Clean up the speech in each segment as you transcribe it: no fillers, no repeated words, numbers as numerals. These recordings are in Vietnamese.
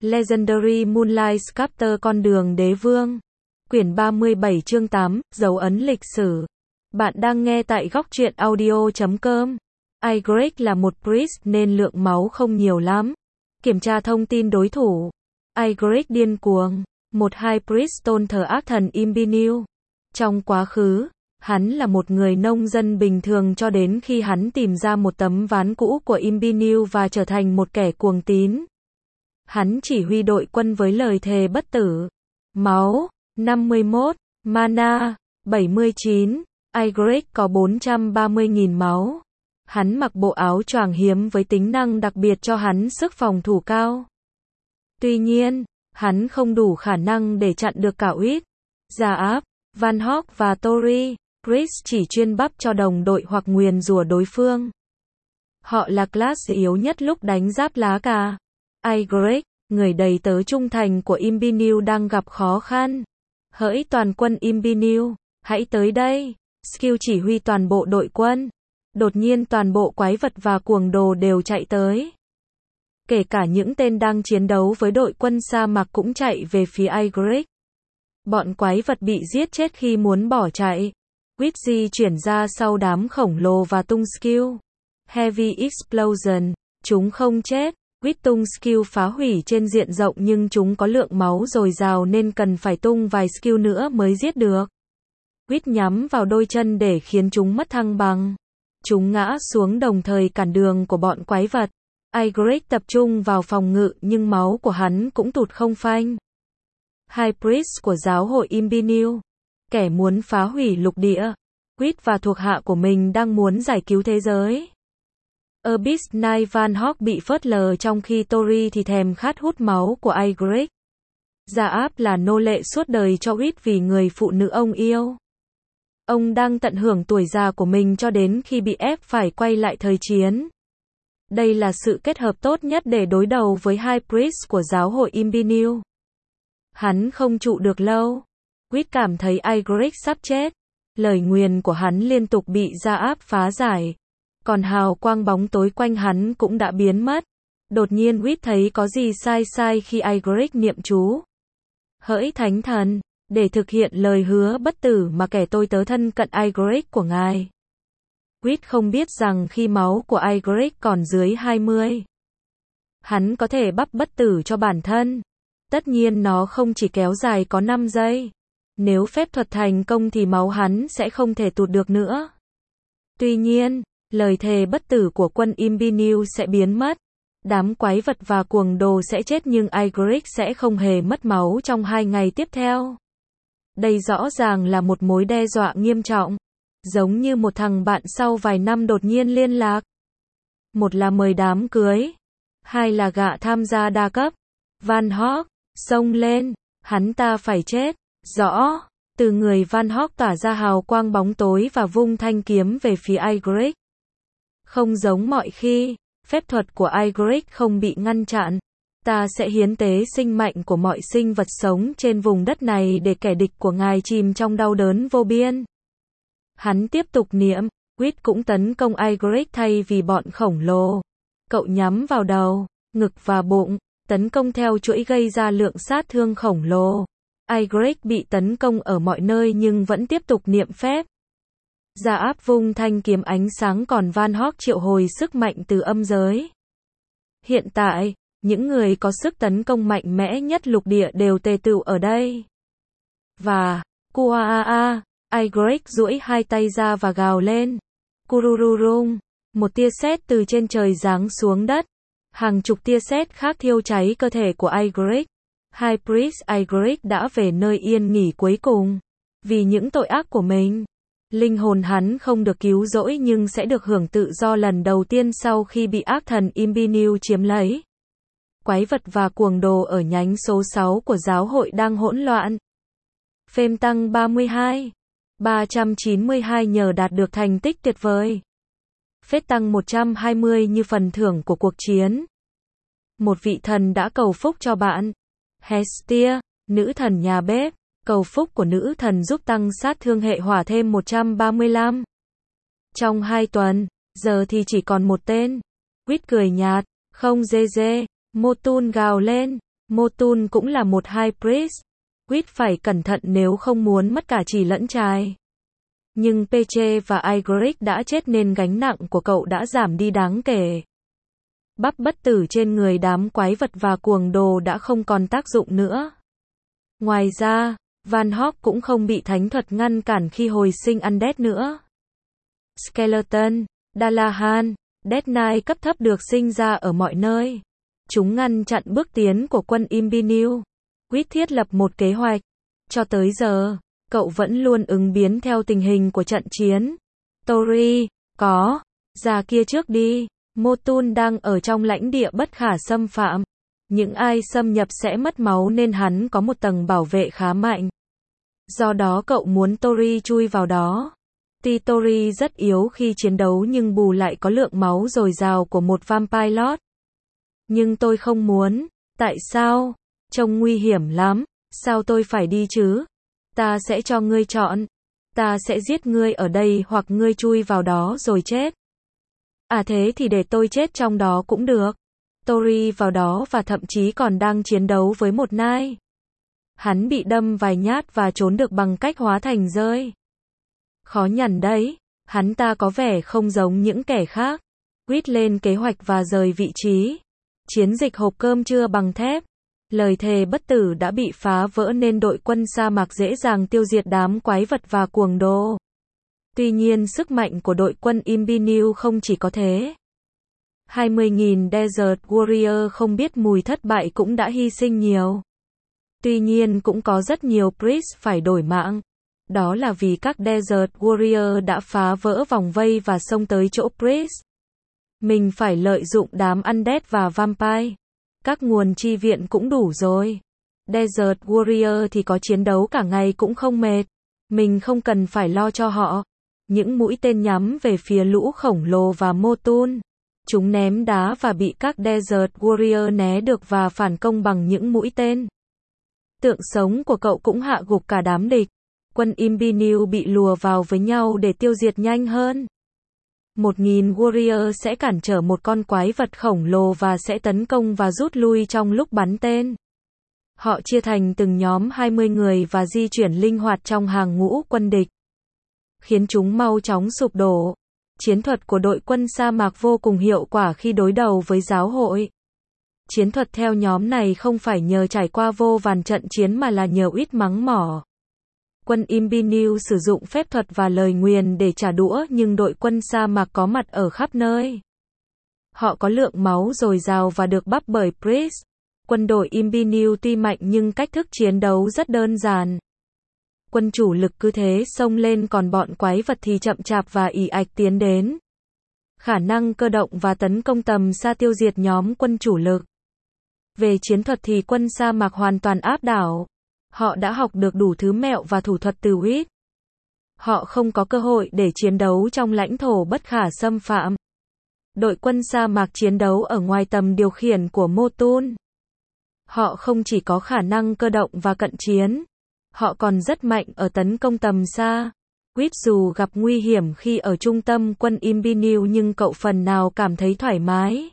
Legendary Moonlight Sculptor Con đường đế vương. Quyển 37 chương 8, dấu ấn lịch sử. Bạn đang nghe tại góc truyện audio.com. Ygritte là một priest nên lượng máu không nhiều lắm. Kiểm tra thông tin đối thủ. Ygritte điên cuồng. Một high priest tôn thờ ác thần Imbiniu. Trong quá khứ, hắn là một người nông dân bình thường cho đến khi hắn tìm ra một tấm ván cũ của Imbiniu và trở thành một kẻ cuồng tín. Hắn chỉ huy đội quân với lời thề bất tử. Máu 51, mana 79, Ygritte có 430.000 máu. Hắn mặc bộ áo choàng hiếm với tính năng đặc biệt cho hắn sức phòng thủ cao. Tuy nhiên, hắn không đủ khả năng để chặn được cả Uy, Zaap, Van Hawk và Tori. Priest chỉ chuyên bắp cho đồng đội hoặc nguyền rủa đối phương. Họ là class yếu nhất lúc đánh giáp lá cà. Ygritte, người đầy tớ trung thành của Imbiniu đang gặp khó khăn. Hỡi toàn quân Imbiniu, hãy tới đây. Skill chỉ huy toàn bộ đội quân. Đột nhiên toàn bộ quái vật và cuồng đồ đều chạy tới. Kể cả những tên đang chiến đấu với đội quân sa mạc cũng chạy về phía Ygritte. Bọn quái vật bị giết chết khi muốn bỏ chạy. Witzy chuyển ra sau đám khổng lồ và tung skill. Heavy Explosion, chúng không chết. Wit tung skill phá hủy trên diện rộng nhưng chúng có lượng máu dồi dào nên cần phải tung vài skill nữa mới giết được. Wit nhắm vào đôi chân để khiến chúng mất thăng bằng. Chúng ngã xuống đồng thời cản đường của bọn quái vật. Ygritte tập trung vào phòng ngự nhưng máu của hắn cũng tụt không phanh. High Priest của giáo hội Imbiniu, kẻ muốn phá hủy lục địa. Wit và thuộc hạ của mình đang muốn giải cứu thế giới. Abyss Knight Van Hawk bị phớt lờ trong khi Tori thì thèm khát hút máu của Ygritte. Zaap là nô lệ suốt đời cho Wit vì người phụ nữ ông yêu. Ông đang tận hưởng tuổi già của mình cho đến khi bị ép phải quay lại thời chiến. Đây là sự kết hợp tốt nhất để đối đầu với High Priest của giáo hội Imbiniu. Hắn không trụ được lâu. Wit cảm thấy Ygritte sắp chết. Lời nguyền của hắn liên tục bị Zaap phá giải. Còn hào quang bóng tối quanh hắn cũng đã biến mất. Đột nhiên Wit thấy có gì sai khi Ygritte niệm chú. Hỡi thánh thần, để thực hiện lời hứa bất tử mà kẻ tôi tớ thân cận Ygritte của ngài. Wit không biết rằng khi máu của Ygritte còn dưới 20, hắn có thể bắp bất tử cho bản thân. Tất nhiên nó không chỉ kéo dài có 5 giây. Nếu phép thuật thành công thì máu hắn sẽ không thể tụt được nữa. Tuy nhiên, lời thề bất tử của quân Imbiniu sẽ biến mất. Đám quái vật và cuồng đồ sẽ chết nhưng Ygritte sẽ không hề mất máu trong 2 ngày tiếp theo. Đây rõ ràng là một mối đe dọa nghiêm trọng. Giống như một thằng bạn sau vài năm đột nhiên liên lạc. Một là mời đám cưới. Hai là gạ tham gia đa cấp. Van Hawk, xông lên, hắn ta phải chết. Rõ, từ người Van Hawk tỏa ra hào quang bóng tối và vung thanh kiếm về phía Ygritte. Không giống mọi khi, phép thuật của Ygritte không bị ngăn chặn. Ta sẽ hiến tế sinh mệnh của mọi sinh vật sống trên vùng đất này để kẻ địch của ngài chìm trong đau đớn vô biên. Hắn tiếp tục niệm, Wit cũng tấn công Ygritte thay vì bọn khổng lồ. Cậu nhắm vào đầu, ngực và bụng, tấn công theo chuỗi gây ra lượng sát thương khổng lồ. Ygritte bị tấn công ở mọi nơi nhưng vẫn tiếp tục niệm phép. Zaap vung thanh kiếm ánh sáng còn Van Hawk triệu hồi sức mạnh từ âm giới. Hiện tại, những người có sức tấn công mạnh mẽ nhất lục địa đều tề tựu ở đây. Và, Kuaa, Ygritte duỗi hai tay ra và gào lên. Kurururum, một tia sét từ trên trời giáng xuống đất. Hàng chục tia sét khác thiêu cháy cơ thể của Ygritte. High Priest Ygritte đã về nơi yên nghỉ cuối cùng. Vì những tội ác của mình, linh hồn hắn không được cứu rỗi nhưng sẽ được hưởng tự do lần đầu tiên sau khi bị ác thần Imbiniu chiếm lấy. Quái vật và cuồng đồ ở nhánh số 6 của giáo hội đang hỗn loạn. Phêm tăng 32, 392 nhờ đạt được thành tích tuyệt vời. Phết tăng 120 như phần thưởng của cuộc chiến. Một vị thần đã cầu phúc cho bạn. Hestia, nữ thần nhà bếp, cầu phúc của nữ thần giúp tăng sát thương hệ hỏa thêm 135. Trong 2 tuần, giờ thì chỉ còn một tên. Quýt cười nhạt, không dê dê, Motun gào lên, Motun cũng là một high priest. Quýt phải cẩn thận nếu không muốn mất cả chì lẫn trai. Nhưng Peche và Ygritte đã chết nên gánh nặng của cậu đã giảm đi đáng kể. Bắp bất tử trên người đám quái vật và cuồng đồ đã không còn tác dụng nữa. Ngoài ra, Van Hawk cũng không bị thánh thuật ngăn cản khi hồi sinh Undead nữa. Skeleton, Dalahan, Death Knight cấp thấp được sinh ra ở mọi nơi. Chúng ngăn chặn bước tiến của quân Imbinew. Quýt thiết lập một kế hoạch. Cho tới giờ, cậu vẫn luôn ứng biến theo tình hình của trận chiến. Tori, có, ra kia trước đi. Motun đang ở trong lãnh địa bất khả xâm phạm. Những ai xâm nhập sẽ mất máu nên hắn có một tầng bảo vệ khá mạnh. Do đó cậu muốn Tori chui vào đó. Tuy Tori rất yếu khi chiến đấu nhưng bù lại có lượng máu dồi dào của một Vampire Lord. Nhưng tôi không muốn. Tại sao? Trông nguy hiểm lắm. Sao tôi phải đi chứ? Ta sẽ cho ngươi chọn. Ta sẽ giết ngươi ở đây hoặc ngươi chui vào đó rồi chết. À thế thì để tôi chết trong đó cũng được. Tori vào đó và thậm chí còn đang chiến đấu với một nai. Hắn bị đâm vài nhát và trốn được bằng cách hóa thành rơi. Khó nhằn đấy. Hắn ta có vẻ không giống những kẻ khác. Quýt lên kế hoạch và rời vị trí. Chiến dịch hộp cơm trưa bằng thép. Lời thề bất tử đã bị phá vỡ nên đội quân sa mạc dễ dàng tiêu diệt đám quái vật và cuồng đồ. Tuy nhiên sức mạnh của đội quân Imbinew không chỉ có thế. 20.000 Desert Warrior không biết mùi thất bại cũng đã hy sinh nhiều. Tuy nhiên cũng có rất nhiều priest phải đổi mạng. Đó là vì các Desert Warrior đã phá vỡ vòng vây và xông tới chỗ priest. Mình phải lợi dụng đám Undead và Vampire. Các nguồn chi viện cũng đủ rồi. Desert Warrior thì có chiến đấu cả ngày cũng không mệt. Mình không cần phải lo cho họ. Những mũi tên nhắm về phía lũ khổng lồ và Motun. Chúng ném đá và bị các Desert Warrior né được và phản công bằng những mũi tên. Tượng sống của cậu cũng hạ gục cả đám địch. Quân Imbinew bị lùa vào với nhau để tiêu diệt nhanh hơn. 1.000 warrior sẽ cản trở một con quái vật khổng lồ và sẽ tấn công và rút lui trong lúc bắn tên. Họ chia thành từng nhóm 20 người và di chuyển linh hoạt trong hàng ngũ quân địch, khiến chúng mau chóng sụp đổ. Chiến thuật của đội quân sa mạc vô cùng hiệu quả khi đối đầu với giáo hội. Chiến thuật theo nhóm này không phải nhờ trải qua vô vàn trận chiến mà là nhờ ít mắng mỏ. Quân Imbinew sử dụng phép thuật và lời nguyền để trả đũa nhưng đội quân sa mạc có mặt ở khắp nơi. Họ có lượng máu dồi dào và được bắp bởi priest. Quân đội Imbinew tuy mạnh nhưng cách thức chiến đấu rất đơn giản. Quân chủ lực cứ thế xông lên còn bọn quái vật thì chậm chạp và ì ạch tiến đến. Khả năng cơ động và tấn công tầm xa tiêu diệt nhóm quân chủ lực. Về chiến thuật thì quân sa mạc hoàn toàn áp đảo. Họ đã học được đủ thứ mẹo và thủ thuật từ Quýt. Họ không có cơ hội để chiến đấu trong lãnh thổ bất khả xâm phạm. Đội quân sa mạc chiến đấu ở ngoài tầm điều khiển của Motun. Họ không chỉ có khả năng cơ động và cận chiến. Họ còn rất mạnh ở tấn công tầm xa. Quýt dù gặp nguy hiểm khi ở trung tâm quân Imbinew nhưng cậu phần nào cảm thấy thoải mái.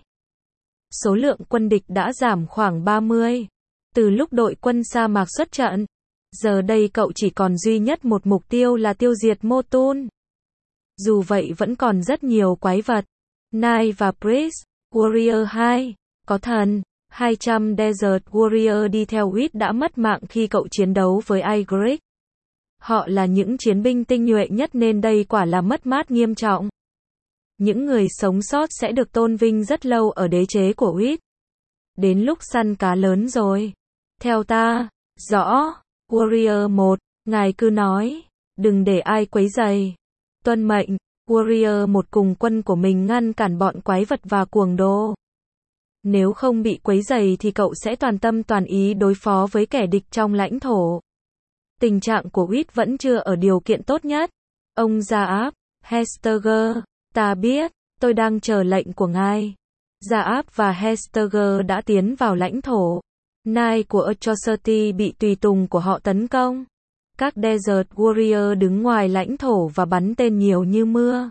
Số lượng quân địch đã giảm khoảng 30. Từ lúc đội quân sa mạc xuất trận, giờ đây cậu chỉ còn duy nhất một mục tiêu là tiêu diệt Motun. Dù vậy vẫn còn rất nhiều quái vật. Knight và Priest, Warrior 2, có thần, 200 Desert Warrior đi theo Quýt đã mất mạng khi cậu chiến đấu với Ygritte. Họ là những chiến binh tinh nhuệ nhất nên đây quả là mất mát nghiêm trọng. Những người sống sót sẽ được tôn vinh rất lâu ở đế chế của Quýt. Đến lúc săn cá lớn rồi. Theo ta, rõ. Warrior 1, ngài cứ nói, đừng để ai quấy rầy. Tuân mệnh. Warrior 1 cùng quân của mình ngăn cản bọn quái vật và cuồng đồ. Nếu không bị quấy rầy thì cậu sẽ toàn tâm toàn ý đối phó với kẻ địch trong lãnh thổ. Tình trạng của Quýt vẫn chưa ở điều kiện tốt nhất. Ông Zaap, Hesteger, ta biết, tôi đang chờ lệnh của ngài. Zaap và Hesteger đã tiến vào lãnh thổ. Knight của Atrocity bị tùy tùng của họ tấn công. Các Desert Warrior đứng ngoài lãnh thổ và bắn tên nhiều như mưa.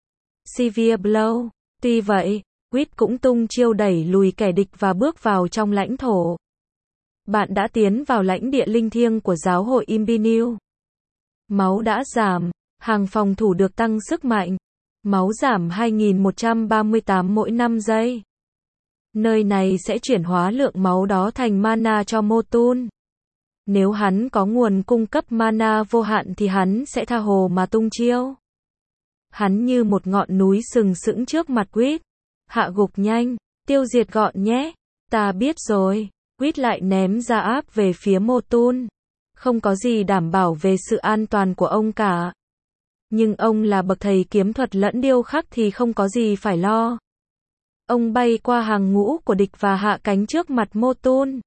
Severe Blow. Tuy vậy, Quýt cũng tung chiêu đẩy lùi kẻ địch và bước vào trong lãnh thổ. Bạn đã tiến vào lãnh địa linh thiêng của giáo hội Imbinew. Máu đã giảm. Hàng phòng thủ được tăng sức mạnh. Máu giảm 2138 mỗi 5 giây. Nơi này sẽ chuyển hóa lượng máu đó thành mana cho Motun. Nếu hắn có nguồn cung cấp mana vô hạn thì hắn sẽ tha hồ mà tung chiêu. Hắn như một ngọn núi sừng sững trước mặt Quýt. Hạ gục nhanh, tiêu diệt gọn nhé. Ta biết rồi. Quýt lại ném ra áp về phía Motun. Không có gì đảm bảo về sự an toàn của ông cả. Nhưng ông là bậc thầy kiếm thuật lẫn điêu khắc thì không có gì phải lo. Ông bay qua hàng ngũ của địch và hạ cánh trước mặt Motun.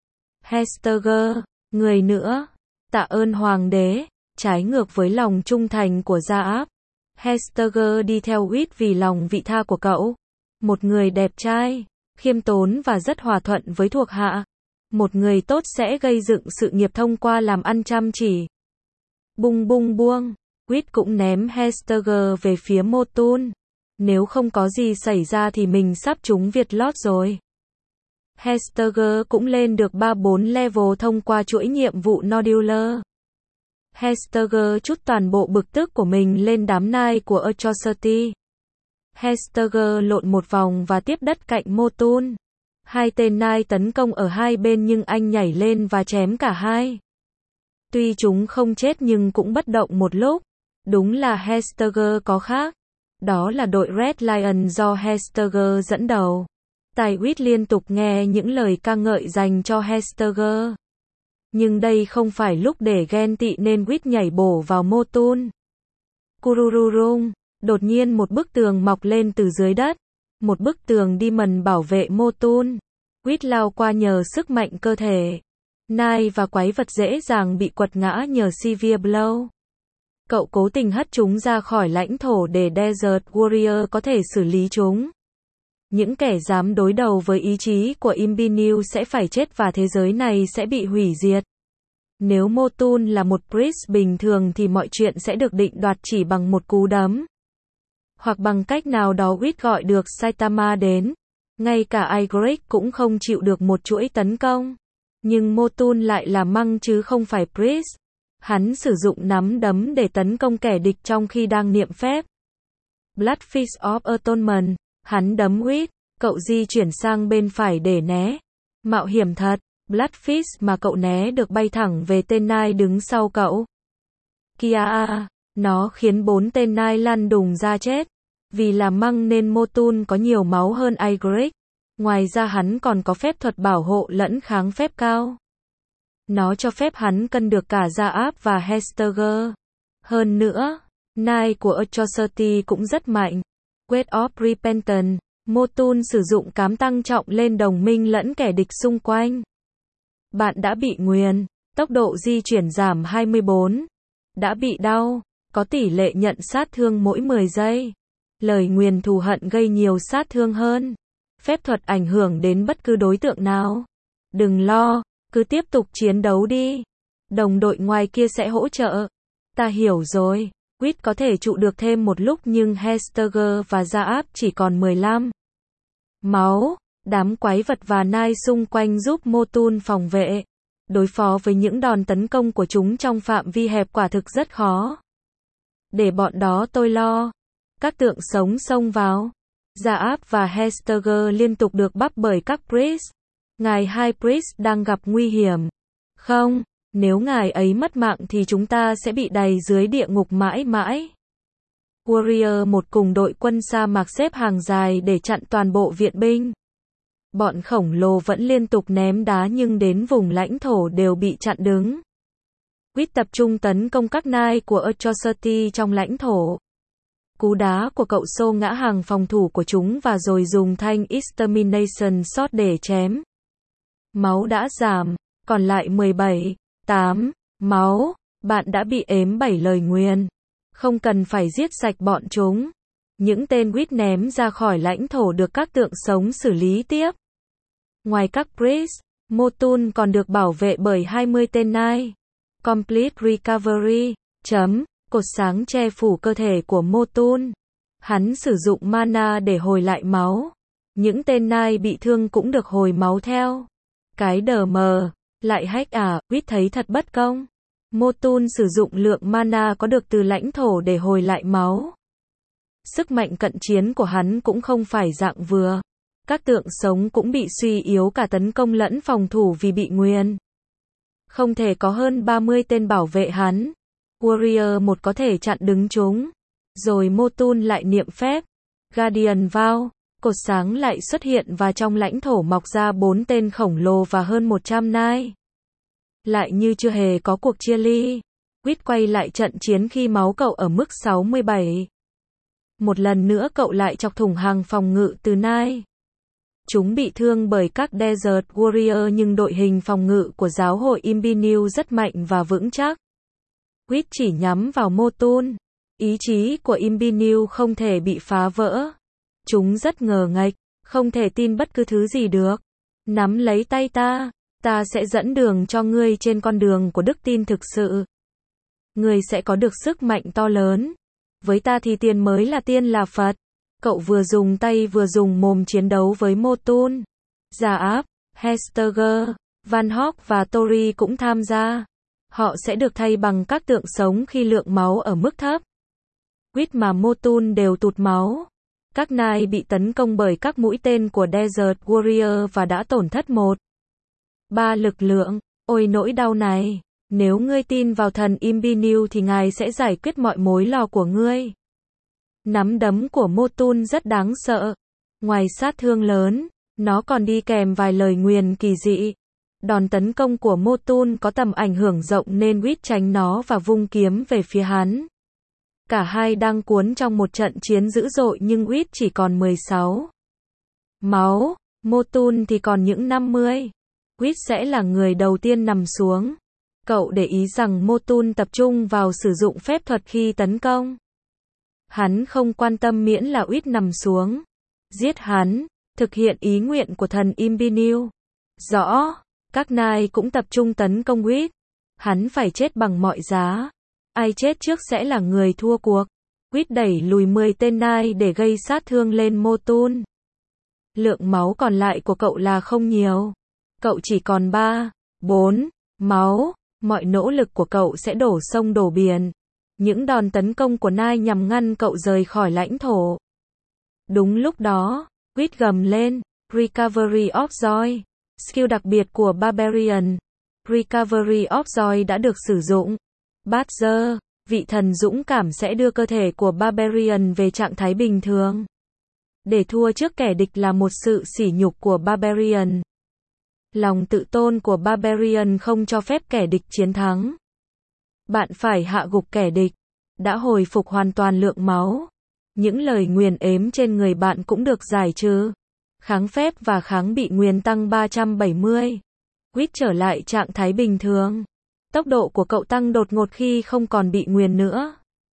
Hestager, người nữa. Tạ ơn hoàng đế. Trái ngược với lòng trung thành của Gia Áp, Hestager đi theo Quýt vì lòng vị tha của cậu. Một người đẹp trai, khiêm tốn và rất hòa thuận với thuộc hạ. Một người tốt sẽ gây dựng sự nghiệp thông qua làm ăn chăm chỉ. Bung bung buông, Quýt cũng ném Hestager về phía Motun. Nếu không có gì xảy ra thì mình sắp trúng Việt lót rồi. Hestager cũng lên được 3-4 level thông qua chuỗi nhiệm vụ Nodular. Hestager trút toàn bộ bực tức của mình lên đám nai của Atrocity. Hestager lộn một vòng và tiếp đất cạnh Motun. Hai tên nai tấn công ở hai bên nhưng anh nhảy lên và chém cả hai. Tuy chúng không chết nhưng cũng bất động một lúc. Đúng là Hestager có khác. Đó là đội Red Lion do Hestager dẫn đầu. Tai Quýt liên tục nghe những lời ca ngợi dành cho Hestager. Nhưng đây không phải lúc để ghen tị nên Quýt nhảy bổ vào Motun. Kurururung, đột nhiên một bức tường mọc lên từ dưới đất. Một bức tường demon bảo vệ Motun. Quýt lao qua nhờ sức mạnh cơ thể. Nai và quái vật dễ dàng bị quật ngã nhờ Severe Blow. Cậu cố tình hất chúng ra khỏi lãnh thổ để Desert Warrior có thể xử lý chúng. Những kẻ dám đối đầu với ý chí của Imbinew sẽ phải chết và thế giới này sẽ bị hủy diệt. Nếu Motun là một priest bình thường thì mọi chuyện sẽ được định đoạt chỉ bằng một cú đấm. Hoặc bằng cách nào đó Quýt gọi được Saitama đến. Ngay cả Igrik cũng không chịu được một chuỗi tấn công. Nhưng Motun lại là măng chứ không phải priest. Hắn sử dụng nắm đấm để tấn công kẻ địch trong khi đang niệm phép. Bloodfist of Atonement. Hắn đấm Quýt. Cậu di chuyển sang bên phải để né. Mạo hiểm thật. Bloodfist mà cậu né được bay thẳng về tên nai đứng sau cậu. Kia, nó khiến 4 tên nai lăn đùng ra chết. Vì là măng nên Motun có nhiều máu hơn Igrik. Ngoài ra hắn còn có phép thuật bảo hộ lẫn kháng phép cao. Nó cho phép hắn cân được cả Gia Áp và Hestager. Hơn nữa, nai của Atrocity cũng rất mạnh. Weight of Repentance. Motun sử dụng cám tăng trọng lên đồng minh lẫn kẻ địch xung quanh. Bạn đã bị nguyền. Tốc độ di chuyển giảm 24. Đã bị đau. Có tỷ lệ nhận sát thương mỗi 10 giây. Lời nguyền thù hận gây nhiều sát thương hơn. Phép thuật ảnh hưởng đến bất cứ đối tượng nào. Đừng lo, cứ tiếp tục chiến đấu đi. Đồng đội ngoài kia sẽ hỗ trợ. Ta hiểu rồi. Quýt có thể trụ được thêm một lúc nhưng Hestager và Gia Áp chỉ còn 15 máu. Đám quái vật và nai xung quanh giúp Motun phòng vệ. Đối phó với những đòn tấn công của chúng trong phạm vi hẹp quả thực rất khó. Để bọn đó tôi lo. Các tượng sống xông vào. Gia Áp và Hestager liên tục được bắp bởi các priest. Ngài hai priest đang gặp nguy hiểm. Không, nếu ngài ấy mất mạng thì chúng ta sẽ bị đày dưới địa ngục mãi mãi. Warrior một cùng đội quân sa mạc xếp hàng dài để chặn toàn bộ viện binh. Bọn khổng lồ vẫn liên tục ném đá nhưng đến vùng lãnh thổ đều bị chặn đứng. Quýt tập trung tấn công các nai của Atrocity trong lãnh thổ. Cú đá của cậu xô ngã hàng phòng thủ của chúng và rồi dùng thanh Extermination Shot để chém. Máu đã giảm, còn lại 17,8 máu. Bạn đã bị ếm 7 lời nguyền. Không cần phải giết sạch bọn chúng. Những tên Quýt ném ra khỏi lãnh thổ được các tượng sống xử lý tiếp. Ngoài các priest, Motun còn được bảo vệ bởi 20 tên nai. Complete Recovery. Cột sáng che phủ cơ thể của Motun. Hắn sử dụng mana để hồi lại máu. Những tên nai bị thương cũng được hồi máu theo. Cái đờ mờ. Lại hack à, Quýt thấy thật bất công. Motun sử dụng lượng mana có được từ lãnh thổ để hồi lại máu. Sức mạnh cận chiến của hắn cũng không phải dạng vừa. Các tượng sống cũng bị suy yếu cả tấn công lẫn phòng thủ vì bị nguyền. Không thể có hơn 30 tên bảo vệ hắn. Warrior 1 có thể chặn đứng chúng. Rồi Motun lại niệm phép. Guardian vào. Cột sáng lại xuất hiện và trong lãnh thổ mọc ra 4 tên khổng lồ và hơn 100 nai. Lại như chưa hề có cuộc chia ly. Quýt quay lại trận chiến khi máu cậu ở mức 67. Một lần nữa cậu lại chọc thủng hàng phòng ngự từ nai. Chúng bị thương bởi các Desert Warrior nhưng đội hình phòng ngự của giáo hội Imbinew rất mạnh và vững chắc. Quýt chỉ nhắm vào Motun. Ý chí của Imbinew không thể bị phá vỡ. Chúng rất ngờ nghệch, không thể tin bất cứ thứ gì được. Nắm lấy tay ta, ta sẽ dẫn đường cho ngươi trên con đường của đức tin thực sự. Ngươi sẽ có được sức mạnh to lớn. Với ta thì tiên mới là tiên là Phật. Cậu vừa dùng tay vừa dùng mồm chiến đấu với Motun. Zaap, Hesteger, Van Hock và Tori cũng tham gia. Họ sẽ được thay bằng các tượng sống khi lượng máu ở mức thấp. Quýt mà Motun đều tụt máu. Các nai bị tấn công bởi các mũi tên của Desert Warrior và đã tổn thất 1/3 lực lượng. Ôi nỗi đau này. Nếu ngươi tin vào thần Imbinew thì ngài sẽ giải quyết mọi mối lo của ngươi. Nắm đấm của Motun rất đáng sợ. Ngoài sát thương lớn, nó còn đi kèm vài lời nguyền kỳ dị. Đòn tấn công của Motun có tầm ảnh hưởng rộng nên Quýt tránh nó và vung kiếm về phía hắn. Cả hai đang cuốn trong một trận chiến dữ dội nhưng Quýt chỉ còn 16 máu, Motun thì còn những 50. Quýt sẽ là người đầu tiên nằm xuống. Cậu để ý rằng Motun tập trung vào sử dụng phép thuật khi tấn công. Hắn không quan tâm miễn là Quýt nằm xuống. Giết hắn, thực hiện ý nguyện của thần Imbinew. Rõ, các nai cũng tập trung tấn công Quýt. Hắn phải chết bằng mọi giá. Ai chết trước sẽ là người thua cuộc. Quýt đẩy lùi 10 tên nai để gây sát thương lên Motun. Lượng máu còn lại của cậu là không nhiều. Cậu chỉ còn 3-4 máu. Mọi nỗ lực của cậu sẽ đổ sông đổ biển. Những đòn tấn công của nai nhằm ngăn cậu rời khỏi lãnh thổ. Đúng lúc đó, Quýt gầm lên, Recovery of Joy. Skill đặc biệt của Barbarian. Recovery of Joy đã được sử dụng. Badger, vị thần dũng cảm sẽ đưa cơ thể của Barbarian về trạng thái bình thường. Để thua trước kẻ địch là một sự sỉ nhục của Barbarian. Lòng tự tôn của Barbarian không cho phép kẻ địch chiến thắng. Bạn phải hạ gục kẻ địch. Đã hồi phục hoàn toàn lượng máu. Những lời nguyền ếm trên người bạn cũng được giải trừ. Kháng phép và kháng bị nguyền tăng 370. Quýt trở lại trạng thái bình thường. Tốc độ của cậu tăng đột ngột khi không còn bị nguyền nữa.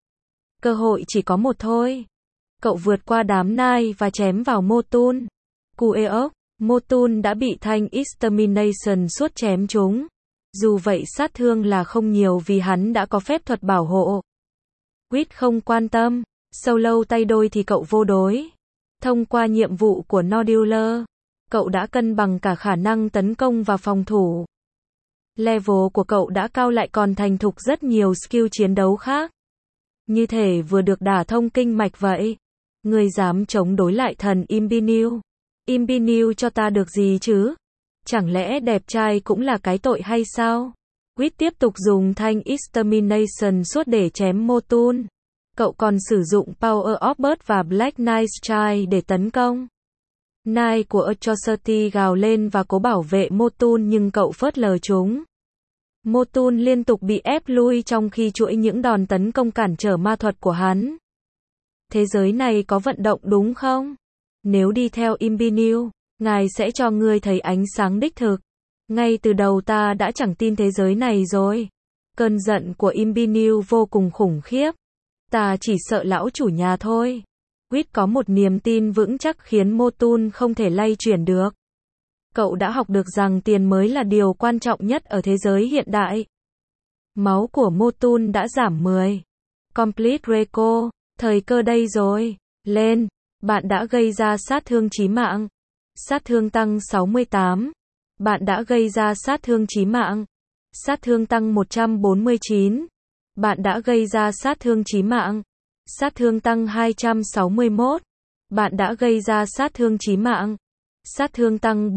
Cơ hội chỉ có một thôi. Cậu vượt qua đám nai và chém vào Motun. Kueok, Motun đã bị thanh Extermination suốt chém chúng. Dù vậy sát thương là không nhiều vì hắn đã có phép thuật bảo hộ. Quýt không quan tâm. Solo tay đôi thì cậu vô đối. Thông qua nhiệm vụ của Nodular, cậu đã cân bằng cả khả năng tấn công và phòng thủ. Level của cậu đã cao lại còn thành thục rất nhiều skill chiến đấu khác. Như thể vừa được đả thông kinh mạch vậy. Ngươi dám chống đối lại thần Imbinew. Imbinew cho ta được gì chứ? Chẳng lẽ đẹp trai cũng là cái tội hay sao? Quýt tiếp tục dùng thanh Extermination suốt để chém Motun. Cậu còn sử dụng Power of Bird và Black Knight Child để tấn công. Knight của Atrocity gào lên và cố bảo vệ Motun nhưng cậu phớt lờ chúng. Motun liên tục bị ép lui trong khi chuỗi những đòn tấn công cản trở ma thuật của hắn. Thế giới này có vận động đúng không? Nếu đi theo Imbinew, ngài sẽ cho ngươi thấy ánh sáng đích thực. Ngay từ đầu ta đã chẳng tin thế giới này rồi. Cơn giận của Imbinew vô cùng khủng khiếp. Ta chỉ sợ lão chủ nhà thôi. Quýt có một niềm tin vững chắc khiến Motun không thể lay chuyển được. Cậu đã học được rằng tiền mới là điều quan trọng nhất ở thế giới hiện đại. Máu của Motun đã giảm 10. Complete Reco, thời cơ đây rồi. Lên, bạn đã gây ra sát thương chí mạng. Sát thương tăng 68. Bạn đã gây ra sát thương chí mạng. Sát thương tăng 149. Bạn đã gây ra sát thương chí mạng. Sát thương tăng 261. Bạn đã gây ra sát thương chí mạng. Sát thương tăng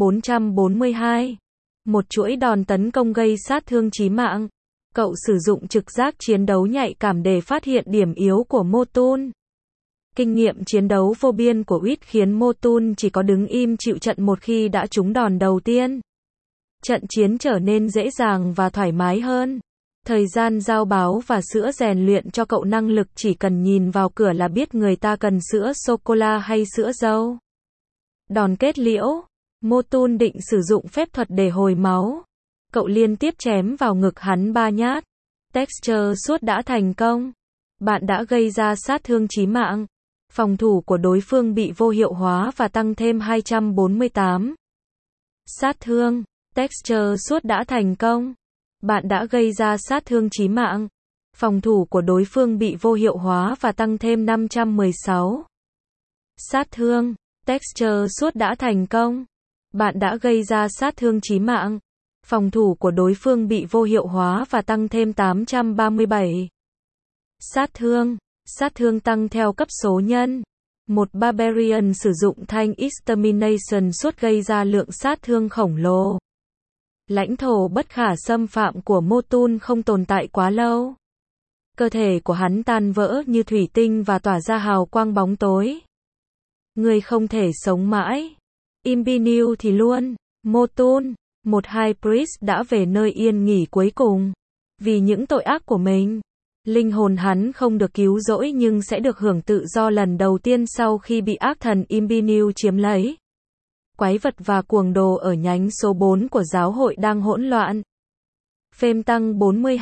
442. Một chuỗi đòn tấn công gây sát thương chí mạng. Cậu sử dụng trực giác chiến đấu nhạy cảm để phát hiện điểm yếu của Motun. Kinh nghiệm chiến đấu vô biên của Wit khiến Motun chỉ có đứng im chịu trận một khi đã trúng đòn đầu tiên. Trận chiến trở nên dễ dàng và thoải mái hơn. Thời gian giao báo và sữa rèn luyện cho cậu năng lực chỉ cần nhìn vào cửa là biết người ta cần sữa sô-cô-la hay sữa dâu. Đòn kết liễu. Motun định sử dụng phép thuật để hồi máu. Cậu liên tiếp chém vào ngực hắn 3 nhát. Texture suốt đã thành công. Bạn đã gây ra sát thương chí mạng. Phòng thủ của đối phương bị vô hiệu hóa và tăng thêm 248. Sát thương. Texture suốt đã thành công. Bạn đã gây ra sát thương chí mạng. Phòng thủ của đối phương bị vô hiệu hóa và tăng thêm 516. Sát thương. Texture suốt đã thành công. Bạn đã gây ra sát thương chí mạng. Phòng thủ của đối phương bị vô hiệu hóa và tăng thêm 837. Sát thương. Sát thương tăng theo cấp số nhân. Một Barbarian sử dụng thanh Extermination suốt gây ra lượng sát thương khổng lồ. Lãnh thổ bất khả xâm phạm của Motun không tồn tại quá lâu. Cơ thể của hắn tan vỡ như thủy tinh và tỏa ra hào quang bóng tối. Người không thể sống mãi. Imbiniu thì luôn. Motun, một High Priest đã về nơi yên nghỉ cuối cùng. Vì những tội ác của mình, linh hồn hắn không được cứu rỗi nhưng sẽ được hưởng tự do lần đầu tiên sau khi bị ác thần Imbiniu chiếm lấy. Quái vật và cuồng đồ ở nhánh số 4 của giáo hội đang hỗn loạn. Phêm tăng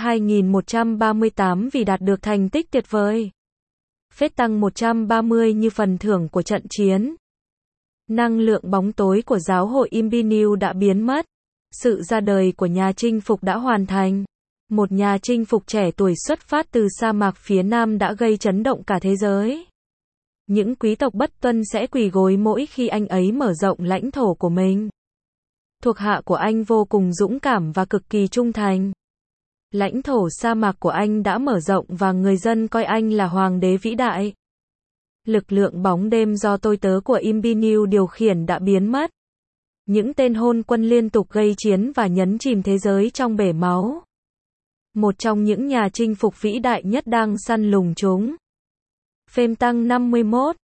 42.138 vì đạt được thành tích tuyệt vời. Phết tăng 130 như phần thưởng của trận chiến. Năng lượng bóng tối của giáo hội Imbiniu đã biến mất. Sự ra đời của nhà chinh phục đã hoàn thành. Một nhà chinh phục trẻ tuổi xuất phát từ sa mạc phía Nam đã gây chấn động cả thế giới. Những quý tộc bất tuân sẽ quỳ gối mỗi khi anh ấy mở rộng lãnh thổ của mình. Thuộc hạ của anh vô cùng dũng cảm và cực kỳ trung thành. Lãnh thổ sa mạc của anh đã mở rộng và người dân coi anh là hoàng đế vĩ đại. Lực lượng bóng đêm do tôi tớ của Imbiniu điều khiển đã biến mất. Những tên hôn quân liên tục gây chiến và nhấn chìm thế giới trong bể máu. Một trong những nhà chinh phục vĩ đại nhất đang săn lùng chúng. Phêm tăng 51,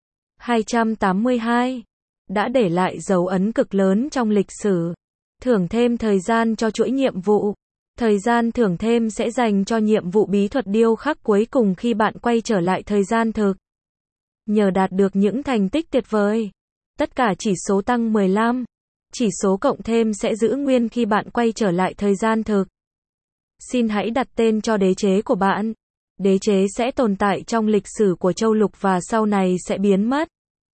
282. Đã để lại dấu ấn cực lớn trong lịch sử. Thưởng thêm thời gian cho chuỗi nhiệm vụ. Thời gian thưởng thêm sẽ dành cho nhiệm vụ bí thuật điêu khắc cuối cùng khi bạn quay trở lại thời gian thực. Nhờ đạt được những thành tích tuyệt vời, tất cả chỉ số tăng 15. Chỉ số cộng thêm sẽ giữ nguyên khi bạn quay trở lại thời gian thực. Xin hãy đặt tên cho đế chế của bạn. Đế chế sẽ tồn tại trong lịch sử của châu lục và sau này sẽ biến mất.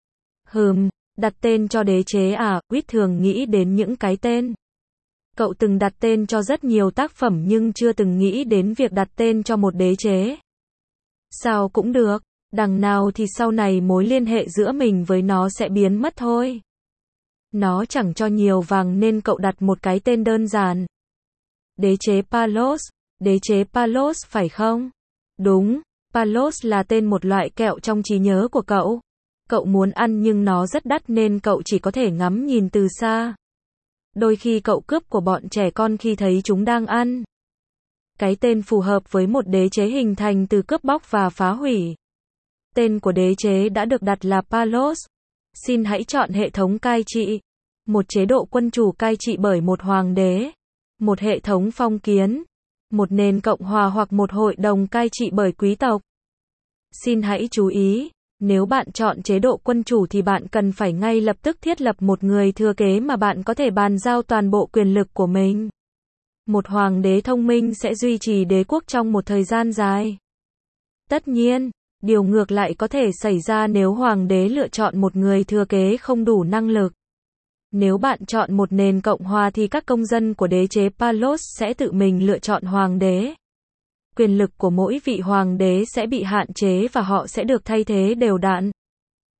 Đặt tên cho đế chế à? Wit thường nghĩ đến những cái tên. Cậu từng đặt tên cho rất nhiều tác phẩm nhưng chưa từng nghĩ đến việc đặt tên cho một đế chế. Sao cũng được, đằng nào thì sau này mối liên hệ giữa mình với nó sẽ biến mất thôi. Nó chẳng cho nhiều vàng nên cậu đặt một cái tên đơn giản. Đế chế Palos. Đế chế Palos phải không? Đúng, Palos là tên một loại kẹo trong trí nhớ của cậu. Cậu muốn ăn nhưng nó rất đắt nên cậu chỉ có thể ngắm nhìn từ xa. Đôi khi cậu cướp của bọn trẻ con khi thấy chúng đang ăn. Cái tên phù hợp với một đế chế hình thành từ cướp bóc và phá hủy. Tên của đế chế đã được đặt là Palos. Xin hãy chọn hệ thống cai trị. Một chế độ quân chủ cai trị bởi một hoàng đế. Một hệ thống phong kiến. Một nền cộng hòa hoặc một hội đồng cai trị bởi quý tộc. Xin hãy chú ý, nếu bạn chọn chế độ quân chủ thì bạn cần phải ngay lập tức thiết lập một người thừa kế mà bạn có thể bàn giao toàn bộ quyền lực của mình. Một hoàng đế thông minh sẽ duy trì đế quốc trong một thời gian dài. Tất nhiên, điều ngược lại có thể xảy ra nếu hoàng đế lựa chọn một người thừa kế không đủ năng lực. Nếu bạn chọn một nền cộng hòa thì các công dân của đế chế Palos sẽ tự mình lựa chọn hoàng đế. Quyền lực của mỗi vị hoàng đế sẽ bị hạn chế và họ sẽ được thay thế đều đặn.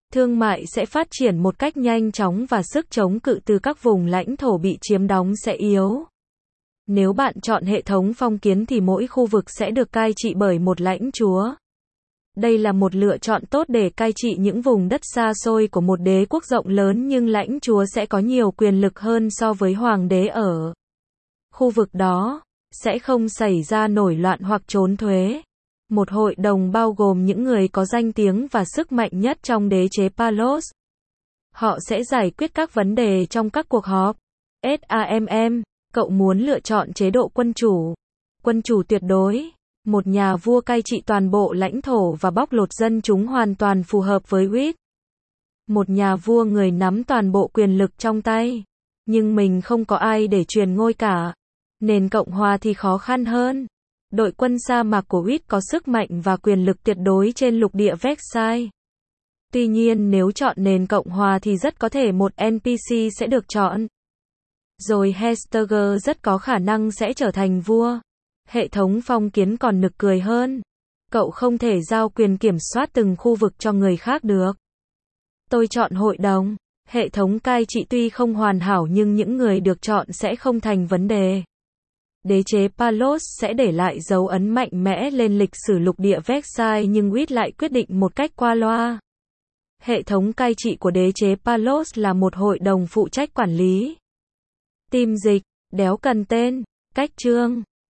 Thương mại sẽ phát triển một cách nhanh chóng và sức chống cự từ các vùng lãnh thổ bị chiếm đóng sẽ yếu. Nếu bạn chọn hệ thống phong kiến thì mỗi khu vực sẽ được cai trị bởi một lãnh chúa. Đây là một lựa chọn tốt để cai trị những vùng đất xa xôi của một đế quốc rộng lớn, nhưng lãnh chúa sẽ có nhiều quyền lực hơn so với hoàng đế ở khu vực đó, sẽ không xảy ra nổi loạn hoặc trốn thuế. Một hội đồng bao gồm những người có danh tiếng và sức mạnh nhất trong đế chế Palos. Họ sẽ giải quyết các vấn đề trong các cuộc họp. SAMM, cậu muốn lựa chọn chế độ quân chủ. Quân chủ tuyệt đối. Một nhà vua cai trị toàn bộ lãnh thổ và bóc lột dân chúng hoàn toàn phù hợp với Wit. Một nhà vua người nắm toàn bộ quyền lực trong tay. Nhưng mình không có ai để truyền ngôi cả. Nền Cộng hòa thì khó khăn hơn. Đội quân sa mạc của Wit có sức mạnh và quyền lực tuyệt đối trên lục địa Versailles. Tuy nhiên nếu chọn nền Cộng hòa thì rất có thể một NPC sẽ được chọn. Rồi Hesteger rất có khả năng sẽ trở thành vua. Hệ thống phong kiến còn nực cười hơn. Cậu không thể giao quyền kiểm soát từng khu vực cho người khác được. Tôi chọn hội đồng. Hệ thống cai trị tuy không hoàn hảo nhưng những người được chọn sẽ không thành vấn đề. Đế chế Palos sẽ để lại dấu ấn mạnh mẽ lên lịch sử lục địa Versailles, nhưng Wit lại quyết định một cách qua loa. Hệ thống cai trị của đế chế Palos là một hội đồng phụ trách quản lý. Team dịch, đéo cần tên, cách chương.